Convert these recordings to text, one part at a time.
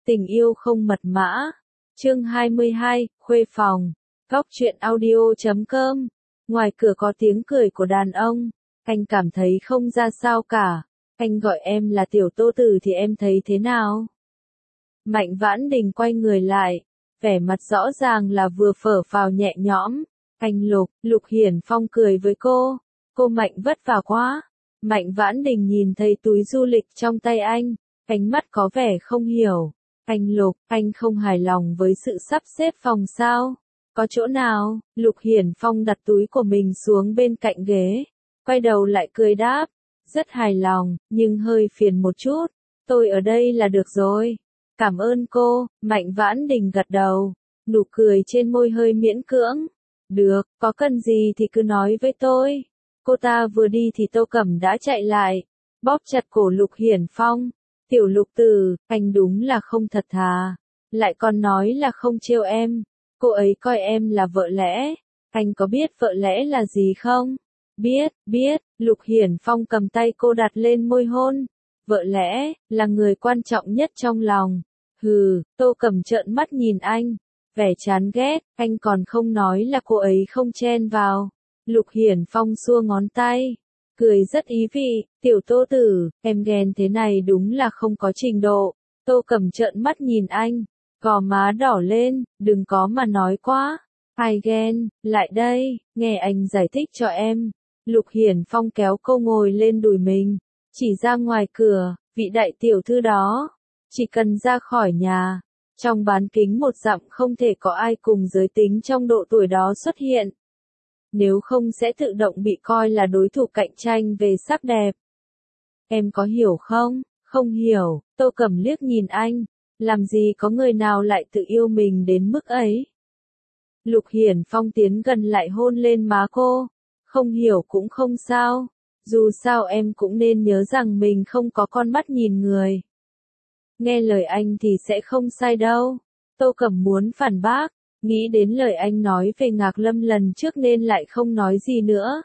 Tình yêu không mật mã. Chương 22, khuê phòng. Góc truyện audio.com. Ngoài cửa có tiếng cười của đàn ông. Anh cảm thấy không ra sao cả. Anh gọi em là tiểu Tô Tử thì em thấy thế nào? Mạnh Vãn Đình quay người lại. Vẻ mặt rõ ràng là vừa phở phào nhẹ nhõm. Anh Lục Hiển Phong cười với cô. Cô Mạnh vất vả quá. Mạnh Vãn Đình nhìn thấy túi du lịch trong tay anh. Ánh mắt có vẻ không hiểu. Anh Lục, anh không hài lòng với sự sắp xếp phòng sao? Có chỗ nào? Lục Hiển Phong đặt túi của mình xuống bên cạnh ghế. Quay đầu lại cười đáp. Rất hài lòng, nhưng hơi phiền một chút. Tôi ở đây là được rồi. Cảm ơn cô. Mạnh Vãn Đình gật đầu. Nụ cười trên môi hơi miễn cưỡng. Được, có cần gì thì cứ nói với tôi. Cô ta vừa đi thì Tô Cẩm đã chạy lại. Bóp chặt cổ Lục Hiển Phong. Tiểu Lục Tử, anh đúng là không thật thà. Lại còn nói là không trêu em. Cô ấy coi em là vợ lẽ. Anh có biết vợ lẽ là gì không? Biết. Lục Hiển Phong cầm tay cô đặt lên môi hôn. Vợ lẽ, là người quan trọng nhất trong lòng. Hừ, Tô Cẩm trợn mắt nhìn anh. Vẻ chán ghét, anh còn không nói là cô ấy không chen vào. Lục Hiển Phong xua ngón tay. Cười rất ý vị, tiểu Tô Tử, em ghen thế này đúng là không có trình độ. Tô Cẩm trợn mắt nhìn anh, gò má đỏ lên, đừng có mà nói quá. Ai ghen, lại đây, nghe anh giải thích cho em. Lục Hiển Phong kéo cô ngồi lên đùi mình, chỉ ra ngoài cửa, vị đại tiểu thư đó. Chỉ cần ra khỏi nhà, trong bán kính một dặm không thể có ai cùng giới tính trong độ tuổi đó xuất hiện. Nếu không sẽ tự động bị coi là đối thủ cạnh tranh về sắc đẹp. Em có hiểu không? Không hiểu. Tô Cẩm liếc nhìn anh. Làm gì có người nào lại tự yêu mình đến mức ấy? Lục Hiển Phong tiến gần lại hôn lên má cô. Không hiểu cũng không sao. Dù sao em cũng nên nhớ rằng mình không có con mắt nhìn người. Nghe lời anh thì sẽ không sai đâu. Tô Cẩm muốn phản bác. Nghĩ đến lời anh nói về Ngạc Lâm lần trước nên lại không nói gì nữa.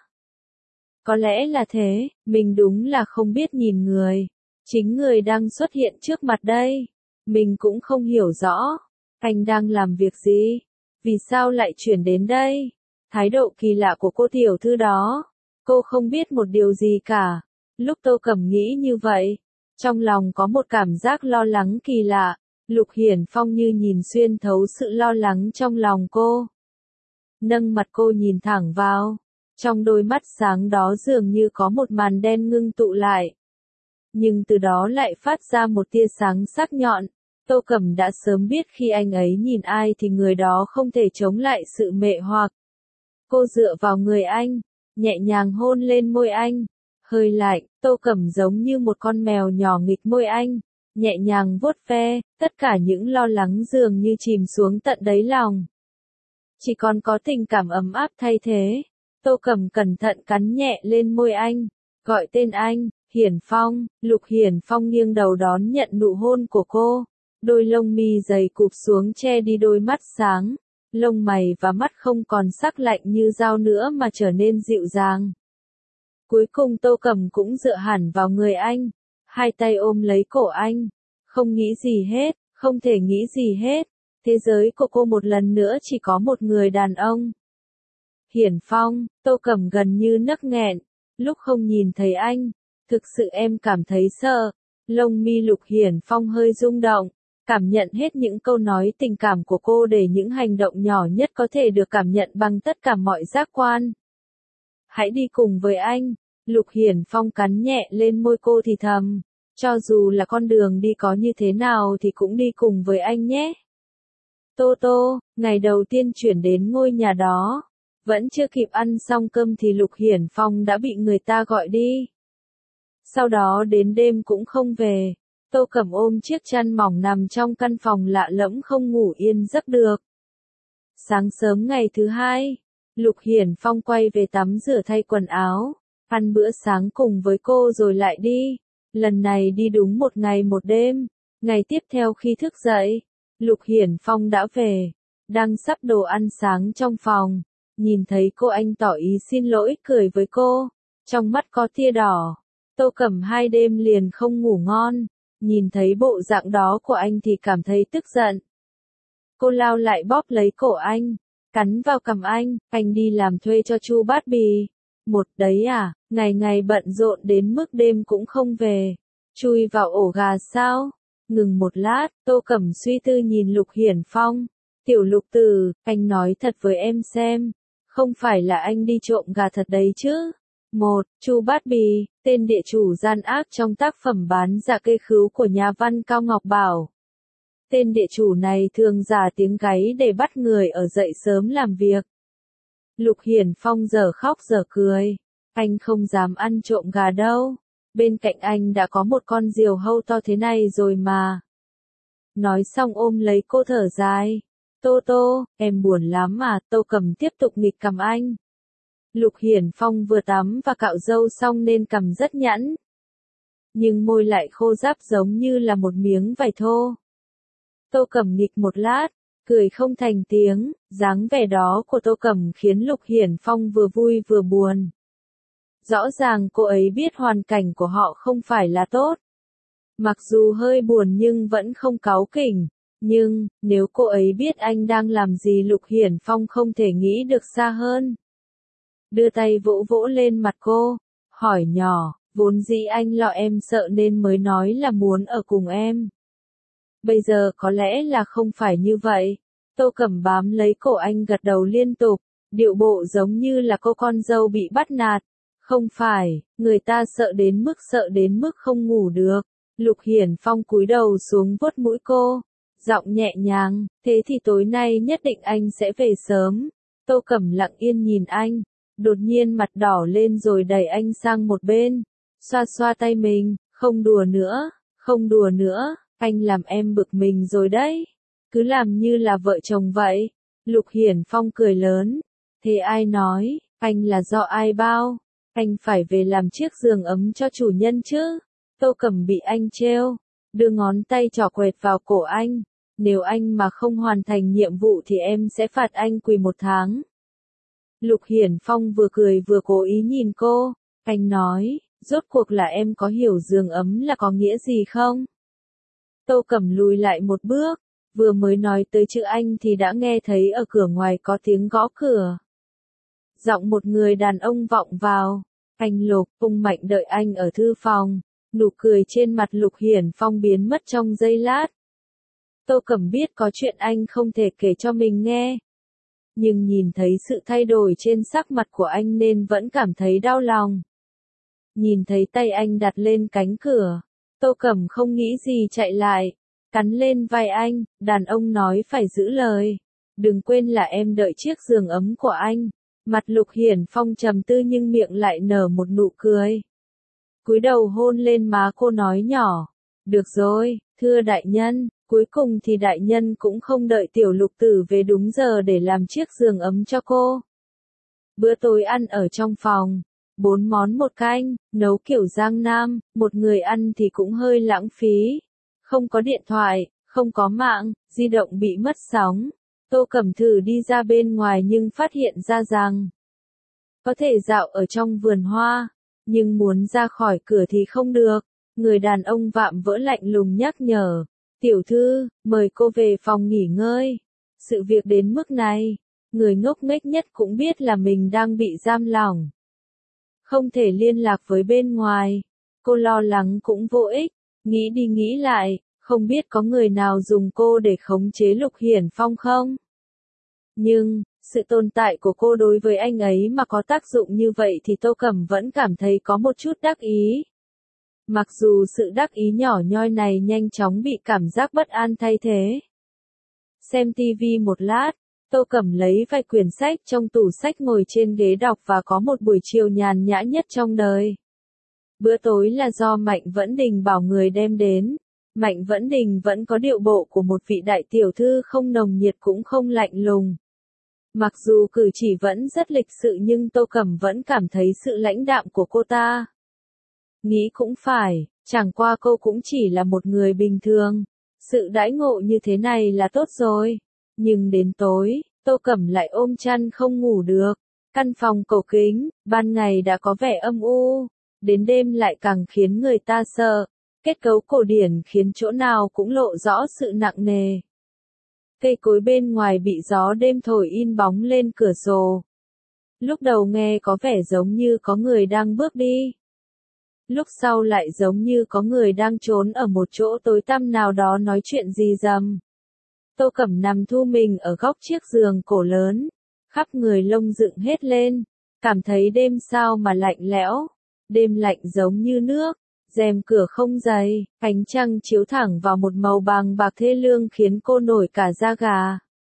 Có lẽ là thế, mình đúng là không biết nhìn người. Chính người đang xuất hiện trước mặt đây. Mình cũng không hiểu rõ. Anh đang làm việc gì? Vì sao lại chuyển đến đây? Thái độ kỳ lạ của cô tiểu thư đó. Cô không biết một điều gì cả. Lúc Tô Cẩm nghĩ như vậy, trong lòng có một cảm giác lo lắng kỳ lạ. Lục Hiển Phong như nhìn xuyên thấu sự lo lắng trong lòng cô. Nâng mặt cô nhìn thẳng vào. Trong đôi mắt sáng đó dường như có một màn đen ngưng tụ lại. Nhưng từ đó lại phát ra một tia sáng sắc nhọn. Tô Cẩm đã sớm biết khi anh ấy nhìn ai thì người đó không thể chống lại sự mệ hoặc. Cô dựa vào người anh, nhẹ nhàng hôn lên môi anh. Hơi lạnh, Tô Cẩm giống như một con mèo nhỏ nghịch môi anh. Nhẹ nhàng vuốt ve, tất cả những lo lắng dường như chìm xuống tận đáy lòng. Chỉ còn có tình cảm ấm áp thay thế. Tô Cẩm cẩn thận cắn nhẹ lên môi anh, gọi tên anh, Hiển Phong. Lục Hiển Phong nghiêng đầu đón nhận nụ hôn của cô. Đôi lông mi dày cụp xuống che đi đôi mắt sáng. Lông mày và mắt không còn sắc lạnh như dao nữa mà trở nên dịu dàng. Cuối cùng Tô Cẩm cũng dựa hẳn vào người anh. Hai tay ôm lấy cổ anh. Không nghĩ gì hết, không thể nghĩ gì hết. Thế giới của cô một lần nữa chỉ có một người đàn ông. Hiển Phong, Tô Cẩm gần như nấc nghẹn. Lúc không nhìn thấy anh, thực sự em cảm thấy sợ. Lông mi Lục Hiển Phong hơi rung động. Cảm nhận hết những câu nói tình cảm của cô để những hành động nhỏ nhất có thể được cảm nhận bằng tất cả mọi giác quan. Hãy đi cùng với anh. Lục Hiển Phong cắn nhẹ lên môi cô thì thầm. Cho dù là con đường đi có như thế nào thì cũng đi cùng với anh nhé. Tô, ngày đầu tiên chuyển đến ngôi nhà đó. Vẫn chưa kịp ăn xong cơm thì Lục Hiển Phong đã bị người ta gọi đi. Sau đó đến đêm cũng không về. Tô Cẩm ôm chiếc chăn mỏng nằm trong căn phòng lạ lẫm không ngủ yên giấc được. Sáng sớm ngày thứ hai, Lục Hiển Phong quay về tắm rửa thay quần áo, ăn bữa sáng cùng với cô rồi lại đi. Lần này đi đúng một ngày một đêm. Ngày tiếp theo khi thức dậy, Lục Hiển Phong đã về, đang sắp đồ ăn sáng trong phòng. Nhìn thấy cô anh tỏ ý xin lỗi cười với cô, trong mắt có tia đỏ. Tô Cẩm 2 đêm liền không ngủ ngon. Nhìn thấy bộ dạng đó của anh thì cảm thấy tức giận. Cô lao lại bóp lấy cổ anh, cắn vào cằm anh đi làm thuê cho Chu Bát Bì. Một đấy à, ngày ngày bận rộn đến mức đêm cũng không về. Chui vào ổ gà sao? Ngừng một lát, Tô Cẩm suy tư nhìn Lục Hiển Phong. Tiểu Lục Tử, anh nói thật với em xem. Không phải là anh đi trộm gà thật đấy chứ? Một, Chu Bát Bì, tên địa chủ gian ác trong tác phẩm Bán Dạ Kê Khứu của nhà văn Cao Ngọc Bảo. Tên địa chủ này thường giả tiếng gáy để bắt người ở dậy sớm làm việc. Lục Hiển Phong giờ khóc giờ cười. Anh không dám ăn trộm gà đâu. Bên cạnh anh đã có một con diều hâu to thế này rồi mà. Nói xong ôm lấy cô thở dài. Tô Tô, em buồn lắm mà. Tô Cẩm tiếp tục nghịch cằm anh. Lục Hiển Phong vừa tắm và cạo râu xong nên cằm rất nhẵn. Nhưng môi lại khô ráp giống như là một miếng vải thô. Tô Cẩm nghịch một lát, cười không thành tiếng, dáng vẻ đó của Tô Cẩm khiến Lục Hiển Phong vừa vui vừa buồn. Rõ ràng cô ấy biết hoàn cảnh của họ không phải là tốt. Mặc dù hơi buồn nhưng vẫn không cáu kỉnh. Nhưng, nếu cô ấy biết anh đang làm gì Lục Hiển Phong không thể nghĩ được xa hơn. Đưa tay vỗ vỗ lên mặt cô, hỏi nhỏ, vốn dĩ anh lo em sợ nên mới nói là muốn ở cùng em. Bây giờ có lẽ là không phải như vậy. Tô Cẩm bám lấy cổ anh gật đầu liên tục, điệu bộ giống như là cô con dâu bị bắt nạt. Không phải, người ta sợ đến mức không ngủ được. Lục Hiển Phong cúi đầu xuống vuốt mũi cô, giọng nhẹ nhàng, thế thì tối nay nhất định anh sẽ về sớm. Tô Cẩm lặng yên nhìn anh, đột nhiên mặt đỏ lên rồi đẩy anh sang một bên, xoa xoa tay mình, không đùa nữa, anh làm em bực mình rồi đấy. Cứ làm như là vợ chồng vậy. Lục Hiển Phong cười lớn, thế ai nói, anh là do ai bao, anh phải về làm chiếc giường ấm cho chủ nhân chứ. Tô Cẩm bị anh trêu, đưa ngón tay trỏ quẹt vào cổ anh, nếu anh mà không hoàn thành nhiệm vụ thì em sẽ phạt anh quỳ 1 tháng. Lục Hiển Phong vừa cười vừa cố ý nhìn cô, anh nói, rốt cuộc là em có hiểu giường ấm là có nghĩa gì không? Tô Cẩm lùi lại một bước, vừa mới nói tới chữ anh thì đã nghe thấy ở cửa ngoài có tiếng gõ cửa. Giọng một người đàn ông vọng vào, anh Lục, ung mạnh đợi anh ở thư phòng, nụ cười trên mặt Lục Hiển Phong biến mất trong giây lát. Tô Cẩm biết có chuyện anh không thể kể cho mình nghe. Nhưng nhìn thấy sự thay đổi trên sắc mặt của anh nên vẫn cảm thấy đau lòng. Nhìn thấy tay anh đặt lên cánh cửa, Tô Cẩm không nghĩ gì chạy lại, cắn lên vai anh, đàn ông nói phải giữ lời. Đừng quên là em đợi chiếc giường ấm của anh. Mặt Lục Hiển Phong trầm tư nhưng miệng lại nở một nụ cười. Cúi đầu hôn lên má cô nói nhỏ, được rồi, thưa đại nhân. Cuối cùng thì đại nhân cũng không đợi tiểu Lục Tử về đúng giờ để làm chiếc giường ấm cho cô. Bữa tối ăn ở trong phòng, 4 món 1 canh, nấu kiểu Giang Nam, một người ăn thì cũng hơi lãng phí. Không có điện thoại, không có mạng, di động bị mất sóng. Tô Cẩm thử đi ra bên ngoài nhưng phát hiện ra rằng có thể dạo ở trong vườn hoa, nhưng muốn ra khỏi cửa thì không được. Người đàn ông vạm vỡ lạnh lùng nhắc nhở. Tiểu thư, mời cô về phòng nghỉ ngơi. Sự việc đến mức này, người ngốc nghếch nhất cũng biết là mình đang bị giam lỏng. Không thể liên lạc với bên ngoài. Cô lo lắng cũng vô ích, nghĩ đi nghĩ lại, không biết có người nào dùng cô để khống chế Lục Hiển Phong không? Nhưng, sự tồn tại của cô đối với anh ấy mà có tác dụng như vậy thì Tô Cẩm vẫn cảm thấy có một chút đắc ý. Mặc dù sự đắc ý nhỏ nhoi này nhanh chóng bị cảm giác bất an thay thế. Xem tivi một lát, Tô Cẩm lấy vài quyển sách trong tủ sách ngồi trên ghế đọc và có một buổi chiều nhàn nhã nhất trong đời. Bữa tối là do Mạnh Vẫn Đình bảo người đem đến. Mạnh Vẫn Đình vẫn có điệu bộ của một vị đại tiểu thư không nồng nhiệt cũng không lạnh lùng. Mặc dù cử chỉ vẫn rất lịch sự nhưng Tô Cẩm vẫn cảm thấy sự lãnh đạm của cô ta. Nghĩ cũng phải, chẳng qua cô cũng chỉ là một người bình thường. Sự đãi ngộ như thế này là tốt rồi. Nhưng đến tối, Tô Cẩm lại ôm chăn không ngủ được. Căn phòng cổ kính, ban ngày đã có vẻ âm u, đến đêm lại càng khiến người ta sợ. Kết cấu cổ điển khiến chỗ nào cũng lộ rõ sự nặng nề. Cây cối bên ngoài bị gió đêm thổi in bóng lên cửa sổ. Lúc đầu nghe có vẻ giống như có người đang bước đi. Lúc sau lại giống như có người đang trốn ở một chỗ tối tăm nào đó nói chuyện rì rầm. Tô Cẩm nằm thu mình ở góc chiếc giường cổ lớn, khắp người lông dựng hết lên, cảm thấy đêm sao mà lạnh lẽo, đêm lạnh giống như nước, rèm cửa không dày, ánh trăng chiếu thẳng vào một màu vàng bạc thê lương khiến cô nổi cả da gà.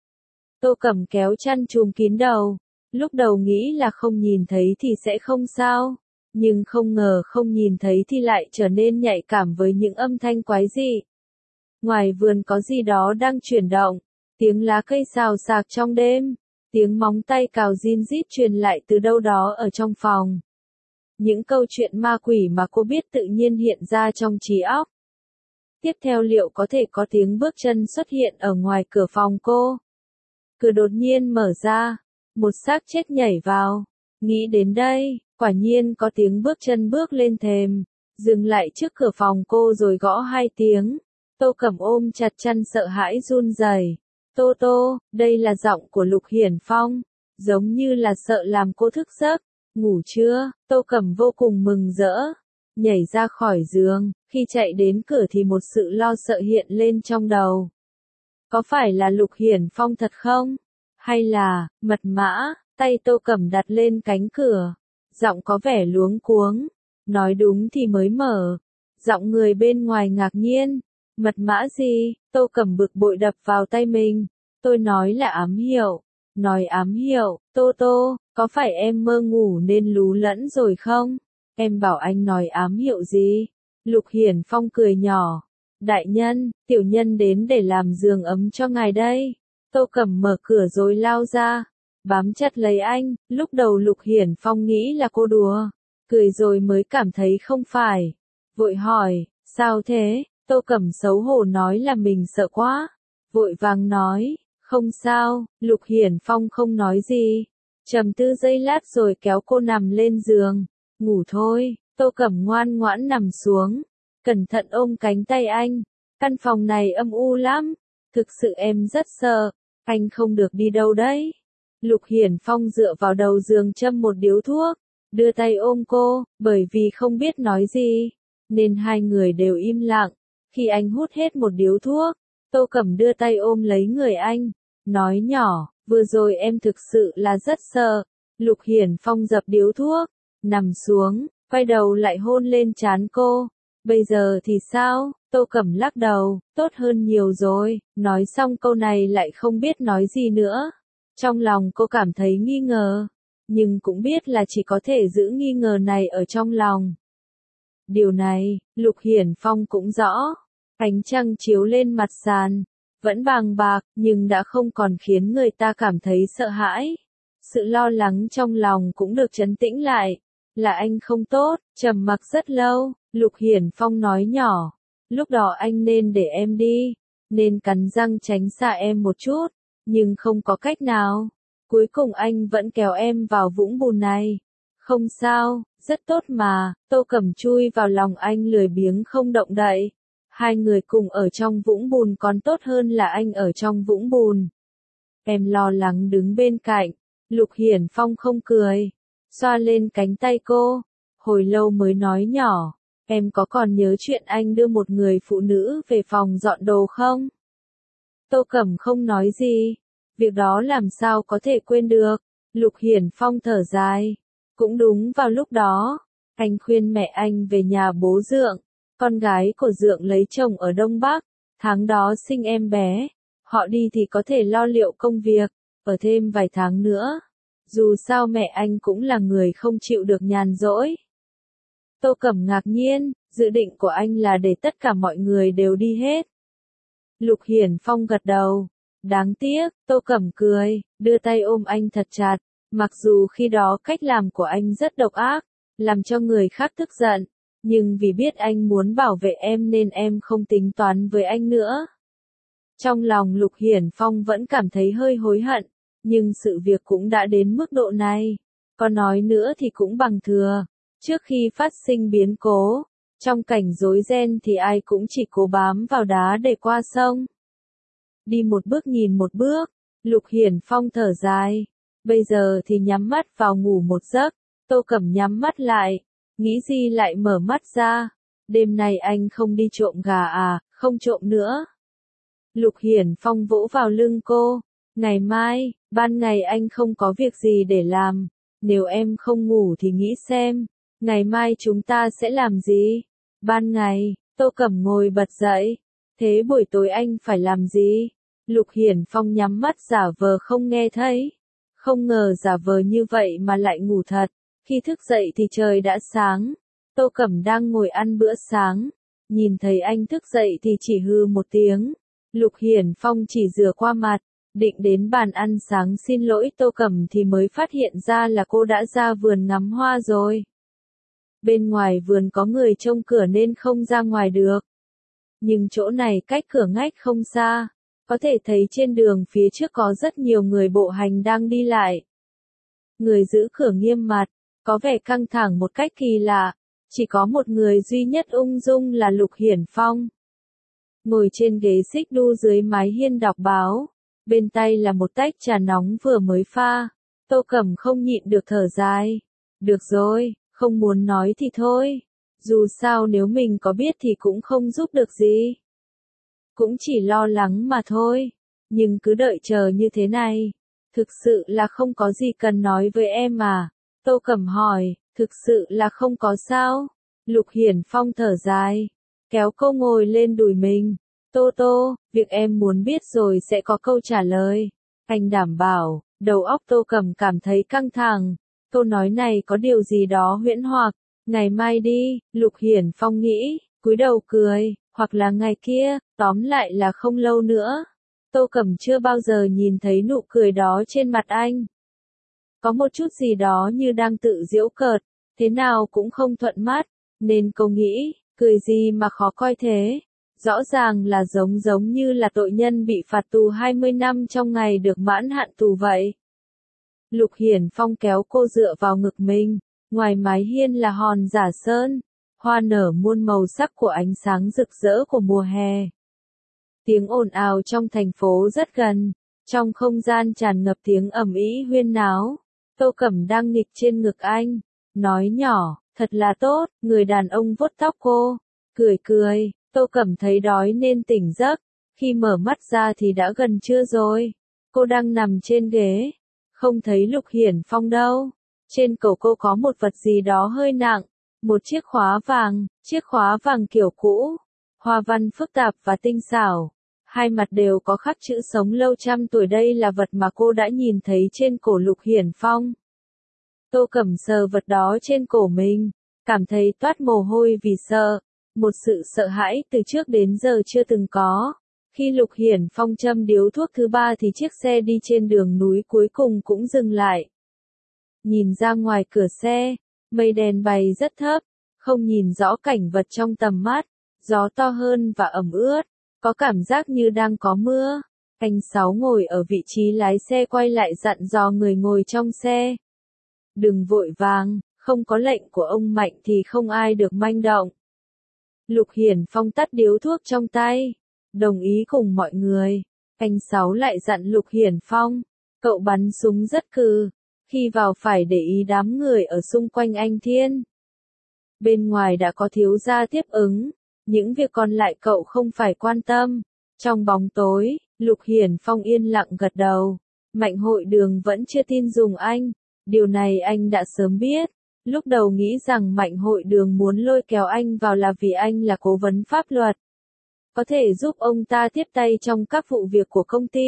Tô Cẩm kéo chăn trùm kín đầu, lúc đầu nghĩ là không nhìn thấy thì sẽ không sao, nhưng không ngờ không nhìn thấy thì lại trở nên nhạy cảm với những âm thanh quái dị. Ngoài vườn có gì đó đang chuyển động, tiếng lá cây xào xạc trong đêm, tiếng móng tay cào rin rít truyền lại từ đâu đó ở trong phòng. Những câu chuyện ma quỷ mà cô biết tự nhiên hiện ra trong trí óc. Tiếp theo liệu có thể có tiếng bước chân xuất hiện ở ngoài cửa phòng cô? Cửa đột nhiên mở ra, một xác chết nhảy vào. Nghĩ đến đây, quả nhiên có tiếng bước chân bước lên thềm, dừng lại trước cửa phòng cô rồi gõ 2 tiếng. Tô Cẩm ôm chặt chăn sợ hãi run rẩy. Tô Tô, đây là giọng của Lục Hiển Phong, giống như là sợ làm cô thức giấc. Ngủ chưa? Tô Cẩm vô cùng mừng rỡ, nhảy ra khỏi giường, khi chạy đến cửa thì một sự lo sợ hiện lên trong đầu. Có phải là Lục Hiển Phong thật không? Hay là, mật mã? Tay Tô Cẩm đặt lên cánh cửa, giọng có vẻ luống cuống, nói đúng thì mới mở. Giọng người bên ngoài ngạc nhiên, mật mã gì? Tô Cẩm bực bội đập vào tay mình, tôi nói là ám hiệu. Nói ám hiệu, Tô Tô, có phải em mơ ngủ nên lú lẫn rồi không? Em bảo anh nói ám hiệu gì? Lục Hiển Phong cười nhỏ. Đại nhân, tiểu nhân đến để làm giường ấm cho ngài đây. Tô Cẩm mở cửa rồi lao ra, bám chặt lấy anh. Lúc đầu Lục Hiển Phong nghĩ là cô đùa, cười rồi mới cảm thấy không phải. Vội hỏi, sao thế? Tô Cẩm xấu hổ nói là mình sợ quá. Vội vàng nói, không sao. Lục Hiển Phong không nói gì, trầm tư giây lát rồi kéo cô nằm lên giường. Ngủ thôi. Tô Cẩm ngoan ngoãn nằm xuống, cẩn thận ôm cánh tay anh. Căn phòng này âm u lắm, thực sự em rất sợ. Anh không được đi đâu đấy. Lục Hiển Phong dựa vào đầu giường châm một điếu thuốc, đưa tay ôm cô, bởi vì không biết nói gì, nên hai người đều im lặng. Khi anh hút hết một điếu thuốc, Tô Cẩm đưa tay ôm lấy người anh, nói nhỏ, vừa rồi em thực sự là rất sợ. Lục Hiển Phong dập điếu thuốc, nằm xuống, quay đầu lại hôn lên trán cô. Bây giờ thì sao? Tô Cẩm lắc đầu, tốt hơn nhiều rồi. Nói xong câu này lại không biết nói gì nữa. Trong lòng cô cảm thấy nghi ngờ, nhưng cũng biết là chỉ có thể giữ nghi ngờ này ở trong lòng. Điều này, Lục Hiển Phong cũng rõ. Ánh trăng chiếu lên mặt sàn, vẫn vàng bạc, nhưng đã không còn khiến người ta cảm thấy sợ hãi. Sự lo lắng trong lòng cũng được trấn tĩnh lại. Là anh không tốt. Trầm mặc rất lâu, Lục Hiển Phong nói nhỏ, lúc đó anh nên để em đi, nên cắn răng tránh xa em một chút, nhưng không có cách nào. Cuối cùng anh vẫn kéo em vào vũng bùn này. Không sao, rất tốt mà. Tô Cẩm chui vào lòng anh lười biếng không động đậy. Hai người cùng ở trong vũng bùn còn tốt hơn là anh ở trong vũng bùn. Em lo lắng đứng bên cạnh. Lục Hiển Phong không cười, xoa lên cánh tay cô, hồi lâu mới nói nhỏ, em có còn nhớ chuyện anh đưa một người phụ nữ về phòng dọn đồ không? Tô Cẩm không nói gì, việc đó làm sao có thể quên được. Lục Hiển Phong thở dài, cũng đúng vào lúc đó, anh khuyên mẹ anh về nhà bố Dượng, con gái của Dượng lấy chồng ở Đông Bắc, tháng đó sinh em bé, họ đi thì có thể lo liệu công việc, ở thêm vài tháng nữa. Dù sao mẹ anh cũng là người không chịu được nhàn rỗi. Tô Cẩm ngạc nhiên, dự định của anh là để tất cả mọi người đều đi hết. Lục Hiển Phong gật đầu. Đáng tiếc, Tô Cẩm cười, đưa tay ôm anh thật chặt. Mặc dù khi đó cách làm của anh rất độc ác, làm cho người khác tức giận, nhưng vì biết anh muốn bảo vệ em nên em không tính toán với anh nữa. Trong lòng Lục Hiển Phong vẫn cảm thấy hơi hối hận, nhưng sự việc cũng đã đến mức độ này. Có nói nữa thì cũng bằng thừa. Trước khi phát sinh biến cố, Trong cảnh rối ren thì ai cũng chỉ cố bám vào đá để qua sông. Đi một bước nhìn một bước, Lục Hiển Phong thở dài. Bây giờ thì nhắm mắt vào ngủ một giấc. Tô Cẩm nhắm mắt lại, nghĩ gì lại mở mắt ra. Đêm nay anh không đi trộm gà à, không trộm nữa. Lục Hiển Phong vỗ vào lưng cô. Ngày mai, ban ngày anh không có việc gì để làm. Nếu em không ngủ thì nghĩ xem, ngày mai chúng ta sẽ làm gì? Ban ngày, Tô Cẩm ngồi bật dậy. Thế buổi tối anh phải làm gì? Lục Hiển Phong nhắm mắt giả vờ không nghe thấy. Không ngờ giả vờ như vậy mà lại ngủ thật. Khi thức dậy thì trời đã sáng. Tô Cẩm đang ngồi ăn bữa sáng. Nhìn thấy anh thức dậy thì chỉ hừ một tiếng. Lục Hiển Phong chỉ rửa qua mặt, định đến bàn ăn sáng xin lỗi Tô Cẩm thì mới phát hiện ra là cô đã ra vườn ngắm hoa rồi. Bên ngoài vườn có người trông cửa nên không ra ngoài được. Nhưng chỗ này cách cửa ngách không xa. Có thể thấy trên đường phía trước có rất nhiều người bộ hành đang đi lại. Người giữ cửa nghiêm mặt, có vẻ căng thẳng một cách kỳ lạ. Chỉ có một người duy nhất ung dung là Lục Hiển Phong. Ngồi trên ghế xích đu dưới mái hiên đọc báo. Bên tay là một tách trà nóng vừa mới pha. Tô Cẩm không nhịn được thở dài. Được rồi, không muốn nói thì thôi. Dù sao nếu mình có biết thì cũng không giúp được gì. Cũng chỉ lo lắng mà thôi. Nhưng cứ đợi chờ như thế này. Thực sự là không có gì cần nói với em à? Tô Cẩm hỏi, thực sự là không có sao? Lục Hiển Phong thở dài. Kéo cô ngồi lên đùi mình. Tô Tô, việc em muốn biết rồi sẽ có câu trả lời. Anh đảm bảo, đầu óc Tô Cẩm cảm thấy căng thẳng. Câu nói này có điều gì đó huyễn hoặc. Ngày mai đi, Lục Hiển Phong nghĩ, cúi đầu cười, hoặc là ngày kia, tóm lại là không lâu nữa. Tô Cẩm chưa bao giờ nhìn thấy nụ cười đó trên mặt anh. Có một chút gì đó như đang tự giễu cợt, thế nào cũng không thuận mắt, nên cô nghĩ, cười gì mà khó coi thế. Rõ ràng là giống như là tội nhân bị phạt tù 20 năm trong ngày được mãn hạn tù vậy. Lục Hiển Phong kéo cô dựa vào ngực mình, ngoài mái hiên là hòn giả sơn, hoa nở muôn màu sắc của ánh sáng rực rỡ của mùa hè. Tiếng ồn ào trong thành phố rất gần, trong không gian tràn ngập tiếng ầm ĩ huyên náo. Tô Cẩm đang nghịch trên ngực anh, nói nhỏ, thật là tốt, người đàn ông vuốt tóc cô, cười cười. Tô Cẩm thấy đói nên tỉnh giấc, khi mở mắt ra thì đã gần trưa rồi. Cô đang nằm trên ghế, không thấy Lục Hiển Phong đâu. Trên cổ cô có một vật gì đó hơi nặng, một chiếc khóa vàng kiểu cũ, hoa văn phức tạp và tinh xảo. Hai mặt đều có khắc chữ sống lâu trăm tuổi, đây là vật mà cô đã nhìn thấy trên cổ Lục Hiển Phong. Tô Cẩm sờ vật đó trên cổ mình, cảm thấy toát mồ hôi vì sợ. Một sự sợ hãi từ trước đến giờ chưa từng có. Khi Lục Hiển Phong châm điếu thuốc thứ ba thì chiếc xe đi trên đường núi cuối cùng cũng dừng lại. Nhìn ra ngoài cửa xe, mây đen bay rất thấp, không nhìn rõ cảnh vật trong tầm mắt, gió to hơn và ẩm ướt, có cảm giác như đang có mưa. Anh Sáu ngồi ở vị trí lái xe quay lại dặn dò người ngồi trong xe. Đừng vội vàng, không có lệnh của ông Mạnh thì không ai được manh động. Lục Hiển Phong tắt điếu thuốc trong tay, đồng ý cùng mọi người. Anh Sáu lại dặn Lục Hiển Phong, cậu bắn súng rất cừ, khi vào phải để ý đám người ở xung quanh anh Thiên. Bên ngoài đã có thiếu gia tiếp ứng, những việc còn lại cậu không phải quan tâm. Trong bóng tối, Lục Hiển Phong yên lặng gật đầu. Mạnh Hội Đường vẫn chưa tin dùng anh, điều này anh đã sớm biết. Lúc đầu nghĩ rằng Mạnh Hội Đường muốn lôi kéo anh vào là vì anh là cố vấn pháp luật. Có thể giúp ông ta tiếp tay trong các vụ việc của công ty.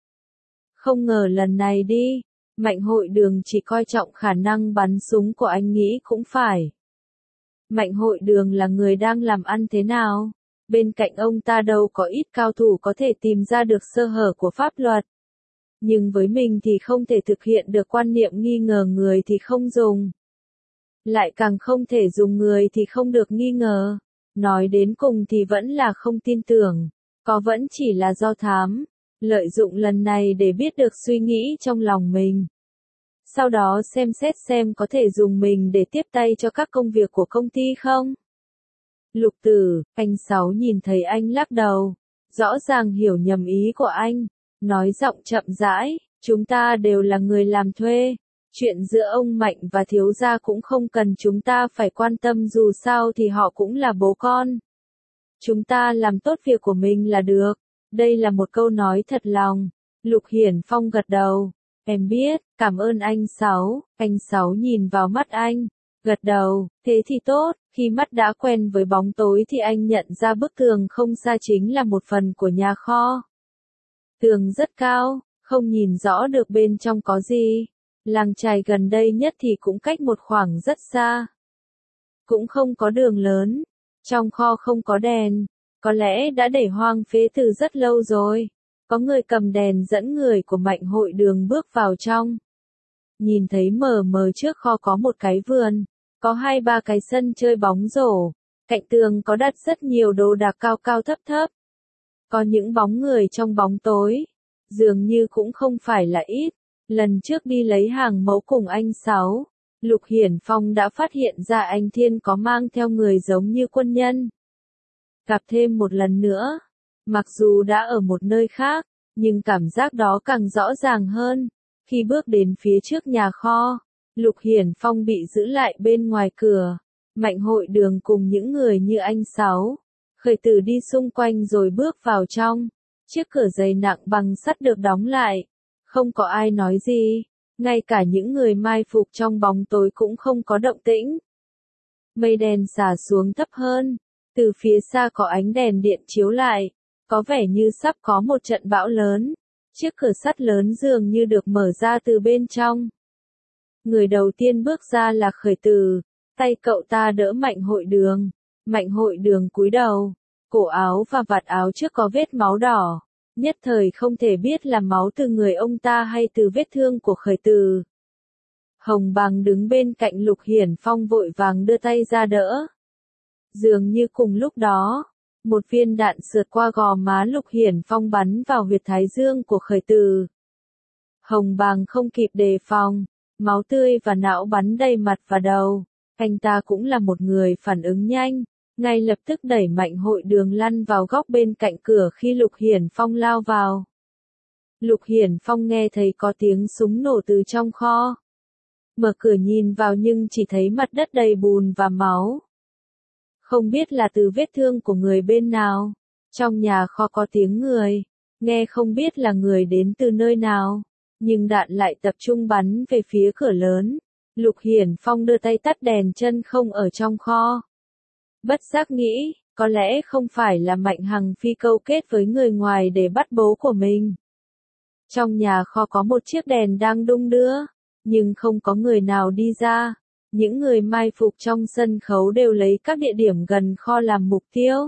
Không ngờ lần này đi, Mạnh Hội Đường chỉ coi trọng khả năng bắn súng của anh, nghĩ cũng phải. Mạnh Hội Đường là người đang làm ăn thế nào? Bên cạnh ông ta đâu có ít cao thủ có thể tìm ra được sơ hở của pháp luật. Nhưng với mình thì không thể thực hiện được quan niệm nghi ngờ người thì không dùng. Lại càng không thể dùng người thì không được nghi ngờ. Nói đến cùng thì vẫn là không tin tưởng. Có vẫn chỉ là do thám. Lợi dụng lần này để biết được suy nghĩ trong lòng mình. Sau đó xem xét xem có thể dùng mình để tiếp tay cho các công việc của công ty không. Lục Tử, anh Sáu nhìn thấy anh lắc đầu, rõ ràng hiểu nhầm ý của anh, nói giọng chậm rãi, chúng ta đều là người làm thuê, chuyện giữa ông Mạnh và thiếu gia cũng không cần chúng ta phải quan tâm, dù sao thì họ cũng là bố con. Chúng ta làm tốt việc của mình là được. Đây là một câu nói thật lòng. Lục Hiển Phong gật đầu. Em biết, cảm ơn anh Sáu. Anh Sáu nhìn vào mắt anh, gật đầu, thế thì tốt. Khi mắt đã quen với bóng tối thì anh nhận ra bức tường không xa chính là một phần của nhà kho. Tường rất cao, không nhìn rõ được bên trong có gì. Làng chài gần đây nhất thì cũng cách một khoảng rất xa. Cũng không có đường lớn. Trong kho không có đèn. Có lẽ đã để hoang phế từ rất lâu rồi. Có người cầm đèn dẫn người của Mạnh Hội Đường bước vào trong. Nhìn thấy mờ mờ trước kho có một cái vườn. Có 2-3 cái sân chơi bóng rổ. Cạnh tường có đặt rất nhiều đồ đạc cao cao thấp thấp. Có những bóng người trong bóng tối. Dường như cũng không phải là ít. Lần trước đi lấy hàng mẫu cùng anh Sáu, Lục Hiển Phong đã phát hiện ra anh Thiên có mang theo người giống như quân nhân. Gặp thêm một lần nữa, mặc dù đã ở một nơi khác, nhưng cảm giác đó càng rõ ràng hơn. Khi bước đến phía trước nhà kho, Lục Hiển Phong bị giữ lại bên ngoài cửa. Mạnh Hội Đường cùng những người như anh Sáu, Khởi Tử đi xung quanh rồi bước vào trong. Chiếc cửa dày nặng bằng sắt được đóng lại. Không có ai nói gì, ngay cả những người mai phục trong bóng tối cũng không có động tĩnh. Mây đen xả xuống thấp hơn, từ phía xa có ánh đèn điện chiếu lại, có vẻ như sắp có một trận bão lớn. Chiếc cửa sắt lớn dường như được mở ra từ bên trong. Người đầu tiên bước ra là Khởi Tử, tay cậu ta đỡ Mạnh Hội Đường. Mạnh Hội Đường cúi đầu, cổ áo và vạt áo trước có vết máu đỏ. Nhất thời không thể biết là máu từ người ông ta hay từ vết thương của Khởi Tử. Hồng Bàng đứng bên cạnh Lục Hiển Phong vội vàng đưa tay ra đỡ. Dường như cùng lúc đó, một viên đạn sượt qua gò má Lục Hiển Phong bắn vào huyệt thái dương của Khởi Tử. Hồng Bàng không kịp đề phòng, máu tươi và não bắn đầy mặt và đầu. Anh ta cũng là một người phản ứng nhanh. Ngay lập tức đẩy Mạnh Hội Đường lăn vào góc bên cạnh cửa khi Lục Hiển Phong lao vào. Lục Hiển Phong nghe thấy có tiếng súng nổ từ trong kho. Mở cửa nhìn vào nhưng chỉ thấy mặt đất đầy bùn và máu. Không biết là từ vết thương của người bên nào. Trong nhà kho có tiếng người. Nghe không biết là người đến từ nơi nào. Nhưng đạn lại tập trung bắn về phía cửa lớn. Lục Hiển Phong đưa tay tắt đèn chân không ở trong kho. Bất giác nghĩ, có lẽ không phải là Mạnh Hằng Phi câu kết với người ngoài để bắt bố của mình. Trong nhà kho có một chiếc đèn đang đung đưa, nhưng không có người nào đi ra. Những người mai phục trong sân khấu đều lấy các địa điểm gần kho làm mục tiêu.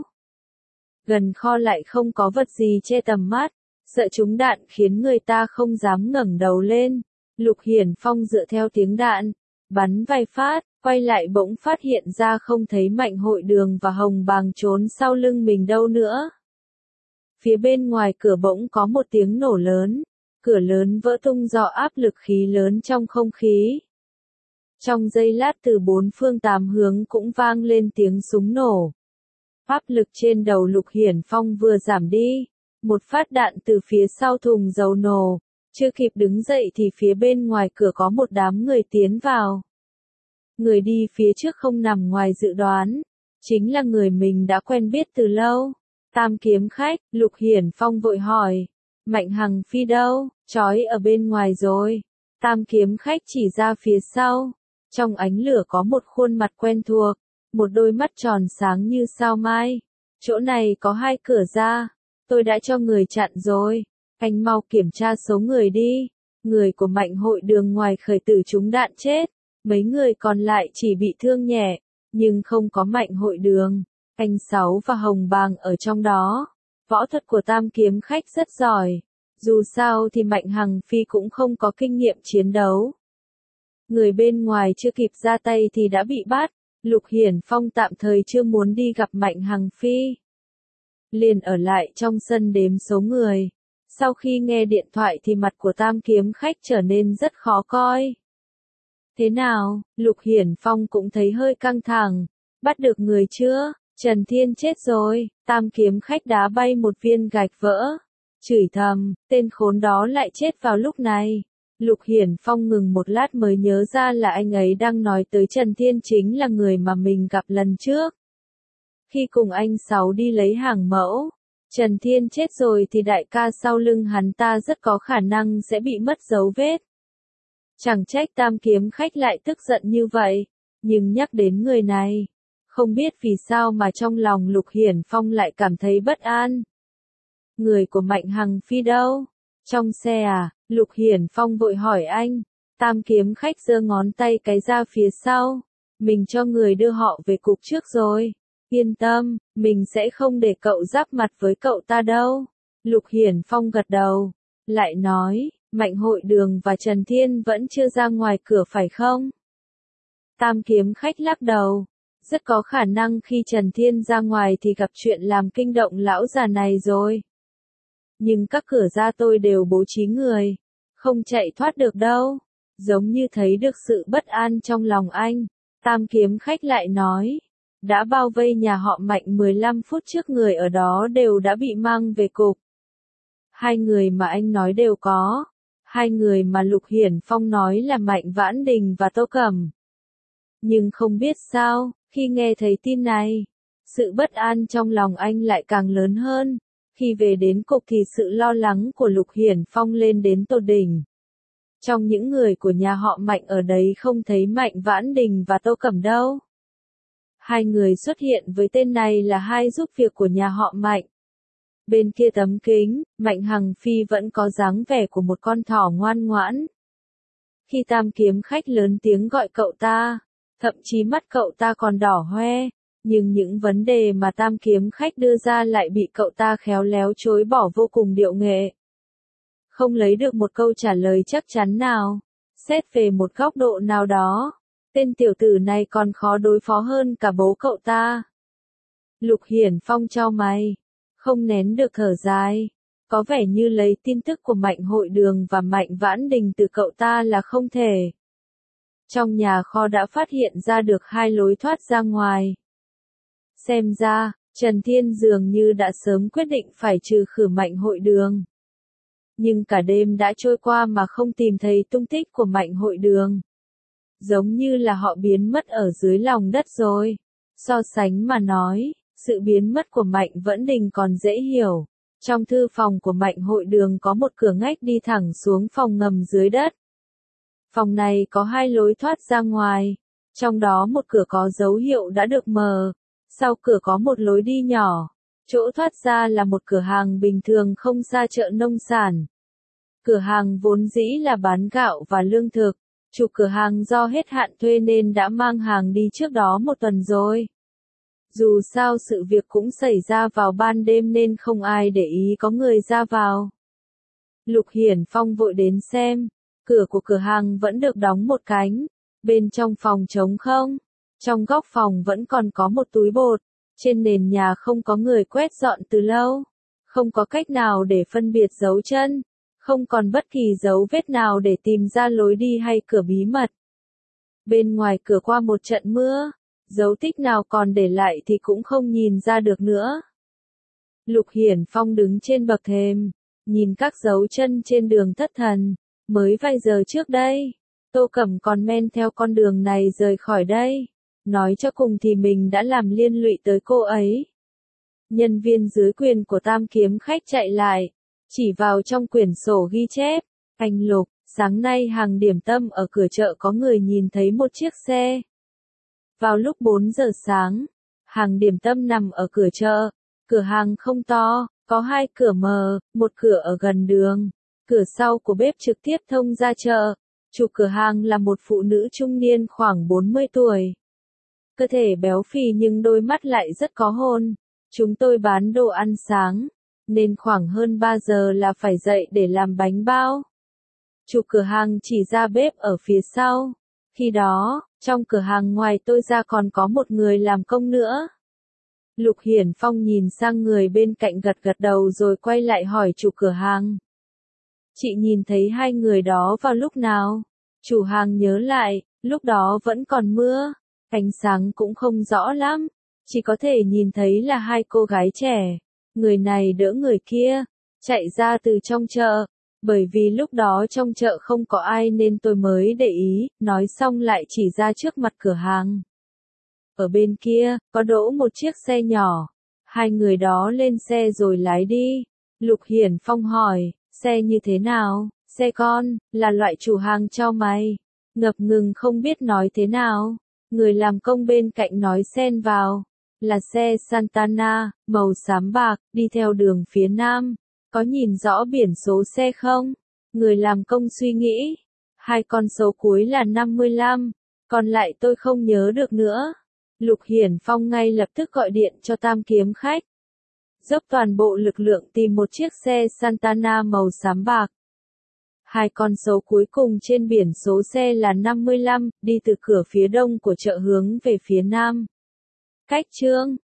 Gần kho lại không có vật gì che tầm mắt, sợ trúng đạn khiến người ta không dám ngẩng đầu lên. Lục Hiển Phong dựa theo tiếng đạn, bắn vài phát. Quay lại bỗng phát hiện ra không thấy Mạnh Hội Đường và Hồng Bàng trốn sau lưng mình đâu nữa. Phía bên ngoài cửa bỗng có một tiếng nổ lớn. Cửa lớn vỡ tung do áp lực khí lớn trong không khí. Trong giây lát từ 4 phương 8 hướng cũng vang lên tiếng súng nổ. Áp lực trên đầu Lục Hiển Phong vừa giảm đi. Một phát đạn từ phía sau thùng dầu nổ. Chưa kịp đứng dậy thì phía bên ngoài cửa có một đám người tiến vào. Người đi phía trước không nằm ngoài dự đoán, chính là người mình đã quen biết từ lâu. Tam Kiếm Khách. Lục Hiển Phong vội hỏi, Mạnh Hằng Phi đâu? Trói ở bên ngoài rồi. Tam Kiếm Khách chỉ ra phía sau. Trong ánh lửa có một khuôn mặt quen thuộc, một đôi mắt tròn sáng như sao mai. Chỗ này có 2 cửa ra, tôi đã cho người chặn rồi. Anh mau kiểm tra số người đi. Người của Mạnh Hội Đường ngoài Khởi Tử trúng đạn chết. Mấy người còn lại chỉ bị thương nhẹ, nhưng không có Mạnh Hội Đường. Anh Sáu và Hồng Bàng ở trong đó. Võ thuật của Tam Kiếm Khách rất giỏi. Dù sao thì Mạnh Hằng Phi cũng không có kinh nghiệm chiến đấu. Người bên ngoài chưa kịp ra tay thì đã bị bắt. Lục Hiển Phong tạm thời chưa muốn đi gặp Mạnh Hằng Phi. Liền ở lại trong sân đếm số người. Sau khi nghe điện thoại thì mặt của Tam Kiếm Khách trở nên rất khó coi. Thế nào? Lục Hiển Phong cũng thấy hơi căng thẳng. Bắt được người chưa? Trần Thiên chết rồi, Tam kiếm khách đá bay một viên gạch vỡ. Chửi thầm, tên khốn đó lại chết vào lúc này. Lục Hiển Phong ngừng một lát mới nhớ ra là anh ấy đang nói tới Trần Thiên chính là người mà mình gặp lần trước. Khi cùng anh Sáu đi lấy hàng mẫu, Trần Thiên chết rồi thì đại ca sau lưng hắn ta rất có khả năng sẽ bị mất dấu vết. Chẳng trách Tam kiếm khách lại tức giận như vậy, nhưng nhắc đến người này, không biết vì sao mà trong lòng Lục Hiển Phong lại cảm thấy bất an. Người của Mạnh Hằng Phi đâu? Trong xe à? Lục Hiển Phong vội hỏi anh. Tam kiếm khách giơ ngón tay cái ra phía sau. Mình cho người đưa họ về cục trước rồi. Yên tâm, mình sẽ không để cậu giáp mặt với cậu ta đâu. Lục Hiển Phong gật đầu. Lại nói, Mạnh Hội Đường và Trần Thiên vẫn chưa ra ngoài cửa phải không? Tam kiếm khách lắc đầu. Rất có khả năng khi Trần Thiên ra ngoài thì gặp chuyện làm kinh động lão già này rồi. Nhưng các cửa ra tôi đều bố trí người. Không chạy thoát được đâu. Giống như thấy được sự bất an trong lòng anh. Tam kiếm khách lại nói. Đã bao vây nhà họ Mạnh 15 phút trước người ở đó đều đã bị mang về cục. Hai người mà anh nói đều có. Hai người mà Lục Hiển Phong nói là Mạnh Vãn Đình và Tô Cẩm. Nhưng không biết sao, khi nghe thấy tin này, sự bất an trong lòng anh lại càng lớn hơn. Khi về đến cục thì sự lo lắng của Lục Hiển Phong lên đến tột đỉnh. Trong những người của nhà họ Mạnh ở đấy không thấy Mạnh Vãn Đình và Tô Cẩm đâu. Hai người xuất hiện với tên này là hai giúp việc của nhà họ Mạnh. Bên kia tấm kính, Mạnh Hằng Phi vẫn có dáng vẻ của một con thỏ ngoan ngoãn. Khi Tam kiếm khách lớn tiếng gọi cậu ta, thậm chí mắt cậu ta còn đỏ hoe, nhưng những vấn đề mà Tam kiếm khách đưa ra lại bị cậu ta khéo léo chối bỏ vô cùng điệu nghệ. Không lấy được một câu trả lời chắc chắn nào. Xét về một góc độ nào đó, tên tiểu tử này còn khó đối phó hơn cả bố cậu ta. Lục Hiển Phong chau mày, không nén được thở dài. Có vẻ như lấy tin tức của Mạnh Hội Đường và Mạnh Vãn Đình từ cậu ta là không thể. Trong nhà kho đã phát hiện ra được hai lối thoát ra ngoài. Xem ra, Trần Thiên dường như đã sớm quyết định phải trừ khử Mạnh Hội Đường. Nhưng cả đêm đã trôi qua mà không tìm thấy tung tích của Mạnh Hội Đường. Giống như là họ biến mất ở dưới lòng đất rồi. So sánh mà nói, sự biến mất của Mạnh Vãn Đình còn dễ hiểu. Trong thư phòng của Mạnh Hội Đường có một cửa ngách đi thẳng xuống phòng ngầm dưới đất. Phòng này có hai lối thoát ra ngoài. Trong đó một cửa có dấu hiệu đã được mở. Sau cửa có một lối đi nhỏ. Chỗ thoát ra là một cửa hàng bình thường không xa chợ nông sản. Cửa hàng vốn dĩ là bán gạo và lương thực. Chủ cửa hàng do hết hạn thuê nên đã mang hàng đi trước đó một tuần rồi. Dù sao sự việc cũng xảy ra vào ban đêm nên không ai để ý có người ra vào. Lục Hiển Phong vội đến xem. Cửa của cửa hàng vẫn được đóng một cánh. Bên trong phòng trống không. Trong góc phòng vẫn còn có một túi bột. Trên nền nhà không có người quét dọn từ lâu. Không có cách nào để phân biệt dấu chân. Không còn bất kỳ dấu vết nào để tìm ra lối đi hay cửa bí mật. Bên ngoài cửa qua một trận mưa, dấu tích nào còn để lại thì cũng không nhìn ra được nữa. Lục Hiển Phong đứng trên bậc thềm, nhìn các dấu chân trên đường thất thần. Mới vài giờ trước đây, Tô Cẩm còn men theo con đường này rời khỏi đây. Nói cho cùng thì mình đã làm liên lụy tới cô ấy. Nhân viên dưới quyền của Tam kiếm khách chạy lại, chỉ vào trong quyển sổ ghi chép. Anh Lục, sáng nay hàng điểm tâm ở cửa chợ có người nhìn thấy một chiếc xe. Vào lúc 4 giờ sáng, hàng điểm tâm nằm ở cửa chợ. Cửa hàng không to, có hai cửa mở, một cửa ở gần đường. Cửa sau của bếp trực tiếp thông ra chợ. Chủ cửa hàng là một phụ nữ trung niên khoảng 40 tuổi. Cơ thể béo phì nhưng đôi mắt lại rất có hồn. Chúng tôi bán đồ ăn sáng, nên khoảng hơn 3 giờ là phải dậy để làm bánh bao. Chủ cửa hàng chỉ ra bếp ở phía sau. Khi đó, trong cửa hàng ngoài tôi ra còn có một người làm công nữa. Lục Hiển Phong nhìn sang người bên cạnh gật gật đầu rồi quay lại hỏi chủ cửa hàng. Chị nhìn thấy hai người đó vào lúc nào? Chủ hàng nhớ lại, lúc đó vẫn còn mưa, ánh sáng cũng không rõ lắm. chỉ có thể nhìn thấy là hai cô gái trẻ, người này đỡ người kia, chạy ra từ trong chợ. Bởi vì lúc đó trong chợ không có ai nên tôi mới để ý, nói xong lại chỉ ra trước mặt cửa hàng. Ở bên kia, có đỗ một chiếc xe nhỏ. Hai người đó lên xe rồi lái đi. Lục Hiển Phong hỏi, xe như thế nào? Xe con, là loại chủ hàng cho mày. Ngập ngừng không biết nói thế nào. Người làm công bên cạnh nói xen vào. Là xe Santana, màu xám bạc, đi theo đường phía nam. Có nhìn rõ biển số xe không? Người làm công suy nghĩ. Hai con số cuối là 55, còn lại tôi không nhớ được nữa. Lục Hiển Phong ngay lập tức gọi điện cho Tam Kiếm Khách. Dốc toàn bộ lực lượng tìm một chiếc xe Santana màu xám bạc. Hai con số cuối cùng trên biển số xe là 55, đi từ cửa phía đông của chợ hướng về phía nam. Cách chương